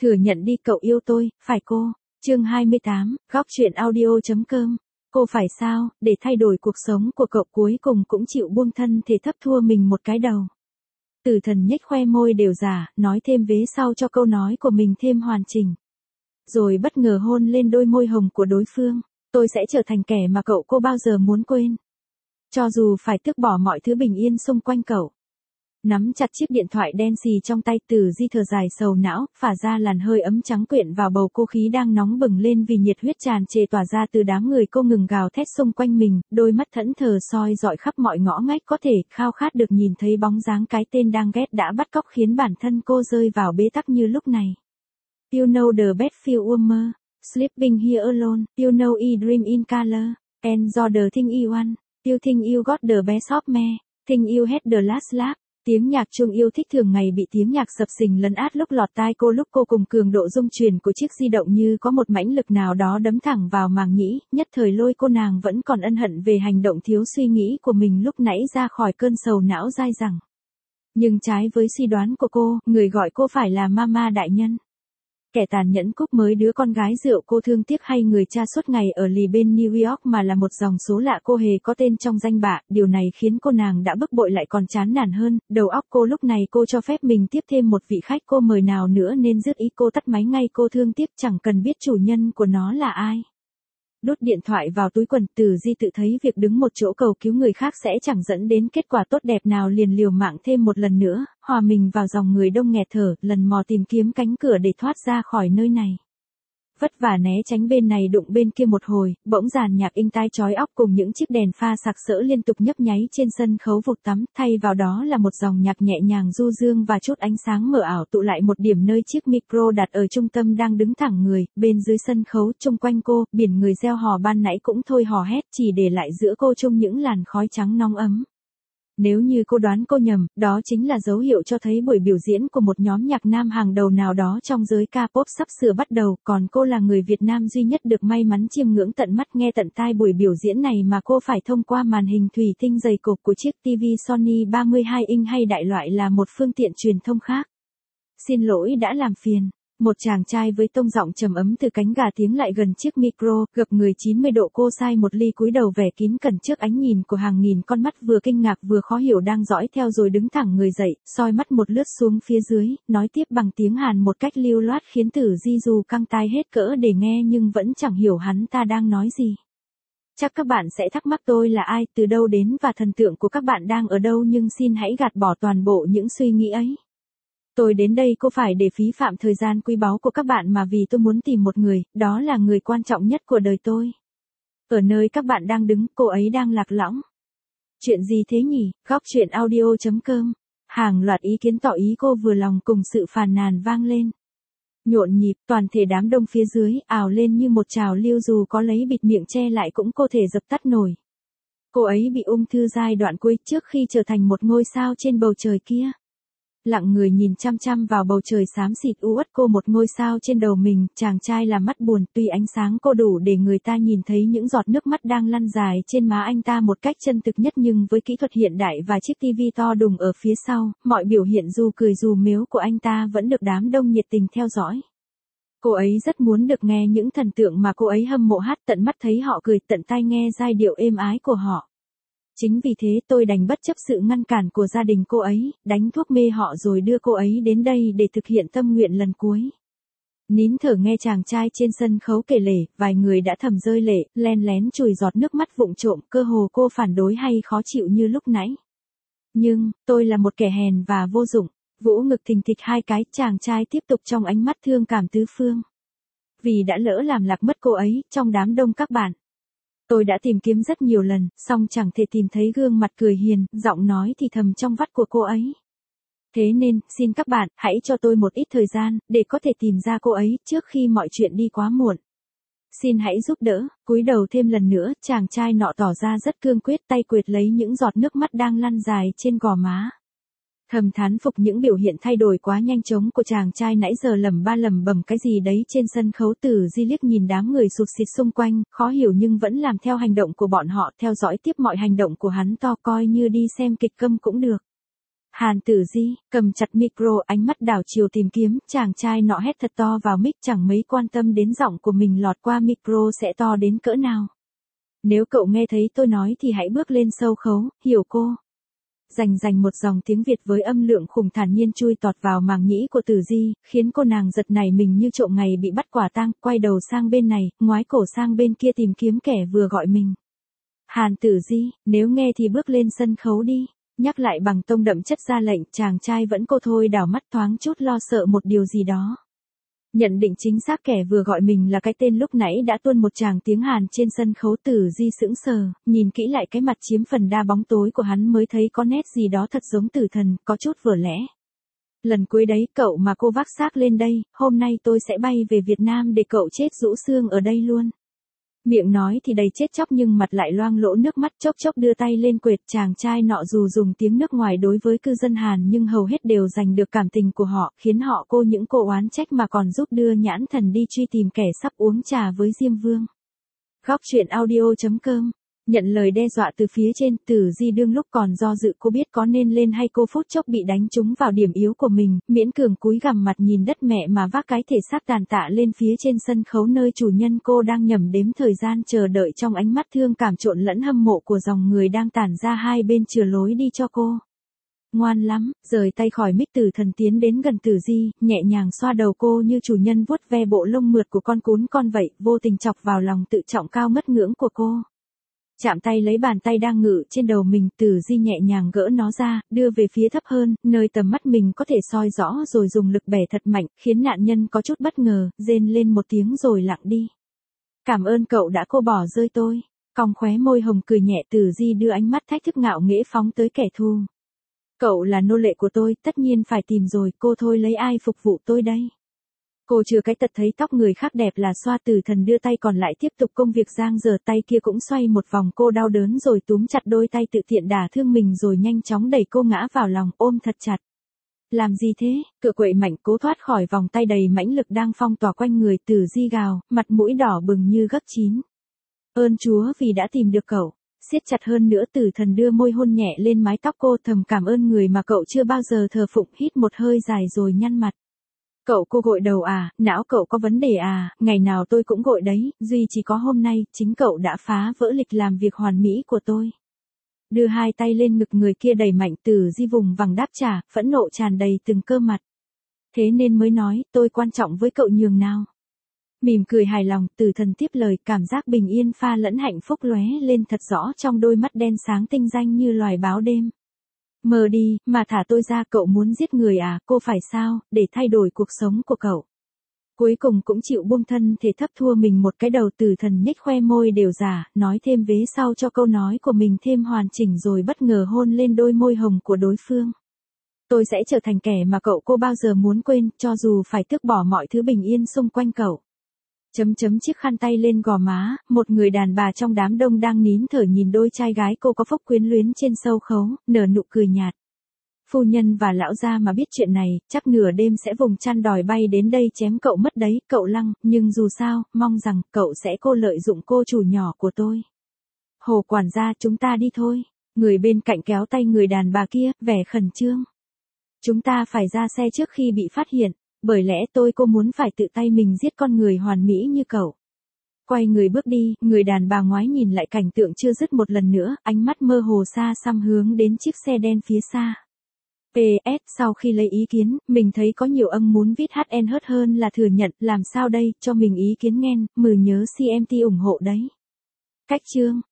Thừa nhận đi cậu yêu tôi, phải cô. Chương 28, góc truyện audio.com. Cô phải sao, để thay đổi cuộc sống của cậu cuối cùng cũng chịu buông thân thể thấp thua mình một cái đầu. Tử Thần nhếch khoe môi đều giả, nói thêm vế sau cho câu nói của mình thêm hoàn chỉnh. Rồi bất ngờ hôn lên đôi môi hồng của đối phương. Tôi sẽ trở thành kẻ mà cậu cô bao giờ muốn quên. Cho dù phải tước bỏ mọi thứ bình yên xung quanh cậu. Nắm chặt chiếc điện thoại đen xì trong tay, Tử Di thở dài sầu não, phả ra làn hơi ấm trắng quyện vào bầu cô, khí đang nóng bừng lên vì nhiệt huyết tràn trề tỏa ra từ đám người. Cô ngừng gào thét xung quanh mình, đôi mắt thẫn thờ soi dọi khắp mọi ngõ ngách có thể, khao khát được nhìn thấy bóng dáng cái tên đang ghét đã bắt cóc khiến bản thân cô rơi vào bế tắc như lúc này. You know the best feel warmer, sleeping here alone, you know I dream in color, and you're the thing you want, you think you got the best of me, think you had the last laugh. Tiếng nhạc chuông yêu thích thường ngày bị tiếng nhạc sập sình lấn át lúc lọt tai cô, lúc cô cùng cường độ rung truyền của chiếc di động như có một mãnh lực nào đó đấm thẳng vào màng nhĩ, nhất thời lôi cô nàng vẫn còn ân hận về hành động thiếu suy nghĩ của mình lúc nãy ra khỏi cơn sầu não dai dẳng. Nhưng trái với suy đoán của cô, người gọi cô phải là Mama đại nhân. Kẻ tàn nhẫn cúp mới đứa con gái rượu cô thương tiếc, hay người cha suốt ngày ở lì bên New York, mà là một dòng số lạ cô hề có tên trong danh bạ. Điều này khiến cô nàng đã bức bội lại còn chán nản hơn. Đầu óc cô lúc này cô cho phép mình tiếp thêm một vị khách cô mời nào nữa nên dứt ý cô tắt máy ngay. Cô thương tiếc chẳng cần biết chủ nhân của nó là ai. Đút điện thoại vào túi quần, Tử Di tự thấy việc đứng một chỗ cầu cứu người khác sẽ chẳng dẫn đến kết quả tốt đẹp nào, liền liều mạng thêm một lần nữa, hòa mình vào dòng người đông nghẹt thở, lần mò tìm kiếm cánh cửa để thoát ra khỏi nơi này. Vất vả né tránh bên này đụng bên kia một hồi, bỗng dàn nhạc inh tai chói óc cùng những chiếc đèn pha sặc sỡ liên tục nhấp nháy trên sân khấu vụt tắm, thay vào đó là một dòng nhạc nhẹ nhàng du dương và chút ánh sáng mờ ảo tụ lại một điểm nơi chiếc micro đặt ở trung tâm đang đứng thẳng người. Bên dưới sân khấu chung quanh cô, biển người reo hò ban nãy cũng thôi hò hét, chỉ để lại giữa cô chung những làn khói trắng nóng ấm. Nếu như cô đoán cô nhầm, đó chính là dấu hiệu cho thấy buổi biểu diễn của một nhóm nhạc nam hàng đầu nào đó trong giới K-pop sắp sửa bắt đầu, còn cô là người Việt Nam duy nhất được may mắn chiêm ngưỡng tận mắt nghe tận tai buổi biểu diễn này mà cô phải thông qua màn hình thủy tinh dày cộp của chiếc TV Sony 32 inch hay đại loại là một phương tiện truyền thông khác. Xin lỗi đã làm phiền. Một chàng trai với tông giọng trầm ấm từ cánh gà tiếng lại gần chiếc micro, gập người 90 độ cô sai một ly, cúi đầu vẻ kín cẩn trước ánh nhìn của hàng nghìn con mắt vừa kinh ngạc vừa khó hiểu đang dõi theo, rồi đứng thẳng người dậy, soi mắt một lướt xuống phía dưới, nói tiếp bằng tiếng Hàn một cách lưu loát khiến Tử Di dù căng tai hết cỡ để nghe nhưng vẫn chẳng hiểu hắn ta đang nói gì. Chắc các bạn sẽ thắc mắc tôi là ai, từ đâu đến và thần tượng của các bạn đang ở đâu, nhưng xin hãy gạt bỏ toàn bộ những suy nghĩ ấy. Tôi đến đây không phải để phí phạm thời gian quý báu của các bạn mà vì tôi muốn tìm một người, đó là người quan trọng nhất của đời tôi. Ở nơi các bạn đang đứng, cô ấy đang lạc lõng. Chuyện gì thế nhỉ? Góc truyện audio.com. Hàng loạt ý kiến tỏ ý cô vừa lòng cùng sự phàn nàn vang lên. Nhộn nhịp, toàn thể đám đông phía dưới ào lên như một trào lưu, dù có lấy bịt miệng che lại cũng không thể dập tắt nổi. Cô ấy bị ung thư giai đoạn cuối trước khi trở thành một ngôi sao trên bầu trời kia. Lặng người nhìn chăm chăm vào bầu trời xám xịt u uất, cô một ngôi sao trên đầu mình. Chàng trai là mắt buồn, tuy ánh sáng cô đủ để người ta nhìn thấy những giọt nước mắt đang lăn dài trên má anh ta một cách chân thực nhất, nhưng với kỹ thuật hiện đại và chiếc tivi to đùng ở phía sau, mọi biểu hiện dù cười dù mếu của anh ta vẫn được đám đông nhiệt tình theo dõi. Cô ấy rất muốn được nghe những thần tượng mà cô ấy hâm mộ hát, tận mắt thấy họ cười, tận tai nghe giai điệu êm ái của họ. Chính vì thế tôi đành bất chấp sự ngăn cản của gia đình cô ấy, đánh thuốc mê họ rồi đưa cô ấy đến đây để thực hiện tâm nguyện lần cuối. Nín thở nghe chàng trai trên sân khấu kể lể, vài người đã thầm rơi lệ, len lén chùi giọt nước mắt vụng trộm, cơ hồ cô phản đối hay khó chịu như lúc nãy. Nhưng, tôi là một kẻ hèn và vô dụng. Vỗ ngực thình thịch hai cái, chàng trai tiếp tục trong ánh mắt thương cảm tứ phương. Vì đã lỡ làm lạc mất cô ấy, trong đám đông các bạn. Tôi đã tìm kiếm rất nhiều lần, song chẳng thể tìm thấy gương mặt cười hiền, giọng nói thì thầm trong vắt của cô ấy. Thế nên, xin các bạn, hãy cho tôi một ít thời gian, để có thể tìm ra cô ấy, trước khi mọi chuyện đi quá muộn. Xin hãy giúp đỡ. Cúi đầu thêm lần nữa, chàng trai nọ tỏ ra rất cương quyết, tay quệt lấy những giọt nước mắt đang lăn dài trên gò má. Thầm thán phục những biểu hiện thay đổi quá nhanh chóng của chàng trai nãy giờ, lẩm bẩm cái gì đấy trên sân khấu. Tử Di liếc nhìn đám người sụt sịt xung quanh, khó hiểu nhưng vẫn làm theo hành động của bọn họ, theo dõi tiếp mọi hành động của hắn, to coi như đi xem kịch câm cũng được. Hàn Tử Di, cầm chặt micro, ánh mắt đảo chiều tìm kiếm, chàng trai nọ hét thật to vào mic, chẳng mấy quan tâm đến giọng của mình lọt qua micro sẽ to đến cỡ nào. Nếu cậu nghe thấy tôi nói thì hãy bước lên sâu khấu, hiểu cô. Rành một dòng tiếng Việt với âm lượng khủng thản nhiên chui tọt vào màng nhĩ của Tử Di, khiến cô nàng giật nảy mình như trộm ngày bị bắt quả tang, quay đầu sang bên này, ngoái cổ sang bên kia tìm kiếm kẻ vừa gọi mình. Hàn Tử Di, nếu nghe thì bước lên sân khấu đi. Nhắc lại bằng tông đậm chất ra lệnh, chàng trai vẫn cô thôi đảo mắt thoáng chút lo sợ một điều gì đó. Nhận định chính xác kẻ vừa gọi mình là cái tên lúc nãy đã tuôn một tràng tiếng Hàn trên sân khấu. Tử Di sững sờ, nhìn kỹ lại cái mặt chiếm phần đa bóng tối của hắn mới thấy có nét gì đó thật giống tử thần, có chút vở lẽ. Lần cuối đấy cậu mà cô vác xác lên đây, hôm nay tôi sẽ bay về Việt Nam để cậu chết rũ xương ở đây luôn. Miệng nói thì đầy chết chóc nhưng mặt lại loang lỗ nước mắt, chốc chốc đưa tay lên quệt. Chàng trai nọ dù dùng tiếng nước ngoài đối với cư dân Hàn nhưng hầu hết đều giành được cảm tình của họ, khiến họ cô những cô oán trách mà còn giúp đưa nhãn thần đi truy tìm kẻ sắp uống trà với Diêm Vương. Góc truyện audio.com. Nhận lời đe dọa từ phía trên, Tử Di đương lúc còn do dự cô biết có nên lên hay cô phút chốc bị đánh trúng vào điểm yếu của mình, miễn cường cúi gằm mặt nhìn đất mẹ mà vác cái thể xác tàn tạ lên phía trên sân khấu nơi chủ nhân cô đang nhẩm đếm thời gian chờ đợi trong ánh mắt thương cảm trộn lẫn hâm mộ của dòng người đang tản ra hai bên chừa lối đi cho cô. Ngoan lắm, rời tay khỏi mic, Tử Thần tiến đến gần Tử Di, nhẹ nhàng xoa đầu cô như chủ nhân vuốt ve bộ lông mượt của con cún con vậy, vô tình chọc vào lòng tự trọng cao ngất ngưỡng của cô. Chạm tay lấy bàn tay đang ngự trên đầu mình, Tử Di nhẹ nhàng gỡ nó ra, đưa về phía thấp hơn, nơi tầm mắt mình có thể soi rõ rồi dùng lực bẻ thật mạnh, khiến nạn nhân có chút bất ngờ, rên lên một tiếng rồi lặng đi. Cảm ơn cậu đã cô bỏ rơi tôi. Cong khóe môi hồng cười nhẹ, Tử Di đưa ánh mắt thách thức ngạo nghễ phóng tới kẻ thù. Cậu là nô lệ của tôi, tất nhiên phải tìm rồi, cô thôi lấy ai phục vụ tôi đây. Cô chưa cái tật thấy tóc người khác đẹp là xoa. Tử Thần đưa tay còn lại tiếp tục công việc giang dở, tay kia cũng xoay một vòng, cô đau đớn rồi túm chặt đôi tay tự tiện đả thương mình rồi nhanh chóng đẩy cô ngã vào lòng, ôm thật chặt. Làm gì thế? Cựa quậy mạnh cố thoát khỏi vòng tay đầy mãnh lực đang phong tỏa quanh người. Tử Di gào, mặt mũi đỏ bừng như gấp chín. Ơn Chúa vì đã tìm được cậu. Siết chặt hơn nữa, Tử Thần đưa môi hôn nhẹ lên mái tóc cô, thầm cảm ơn người mà cậu chưa bao giờ thờ phụng. Hít một hơi dài rồi nhăn mặt. Cậu cô gội đầu à, não cậu có vấn đề à, ngày nào tôi cũng gội đấy, duy chỉ có hôm nay, chính cậu đã phá vỡ lịch làm việc hoàn mỹ của tôi. Đưa hai tay lên ngực người kia đẩy mạnh, Tử Di vùng vằng đáp trả, phẫn nộ tràn đầy từng cơ mặt. Thế nên mới nói, tôi quan trọng với cậu nhường nào. Mỉm cười hài lòng, Tử Thần tiếp lời, cảm giác bình yên pha lẫn hạnh phúc lóe lên thật rõ trong đôi mắt đen sáng tinh danh như loài báo đêm. Mờ đi, mà thả tôi ra, cậu muốn giết người à, cô phải sao, để thay đổi cuộc sống của cậu. Cuối cùng cũng chịu buông thân thể thấp thua mình một cái đầu. Tử Thần nhếch khoe môi đều giả, nói thêm vế sau cho câu nói của mình thêm hoàn chỉnh rồi bất ngờ hôn lên đôi môi hồng của đối phương. Tôi sẽ trở thành kẻ mà cậu cô bao giờ muốn quên, cho dù phải tước bỏ mọi thứ bình yên xung quanh cậu. Chiếc khăn tay lên gò má, một người đàn bà trong đám đông đang nín thở nhìn đôi trai gái cô có phốc quyến luyến trên sâu khấu, nở nụ cười nhạt. Phu nhân và lão gia mà biết chuyện này, chắc nửa đêm sẽ vùng chăn đòi bay đến đây chém cậu mất đấy, cậu Lăng, nhưng dù sao, mong rằng cậu sẽ cô lợi dụng cô chủ nhỏ của tôi. Hồ quản gia, chúng ta đi thôi. Người bên cạnh kéo tay người đàn bà kia, vẻ khẩn trương. Chúng ta phải ra xe trước khi bị phát hiện. Bởi lẽ cô muốn phải tự tay mình giết con người hoàn mỹ như cậu. Quay người bước đi, người đàn bà ngoái nhìn lại cảnh tượng chưa dứt một lần nữa, ánh mắt mơ hồ xa xăm hướng đến chiếc xe đen phía xa. PS, sau khi lấy ý kiến, mình thấy có nhiều âm muốn viết HN hớt hơn là thừa nhận, làm sao đây, cho mình ý kiến nghen, nhớ CMT ủng hộ đấy. Cách chương.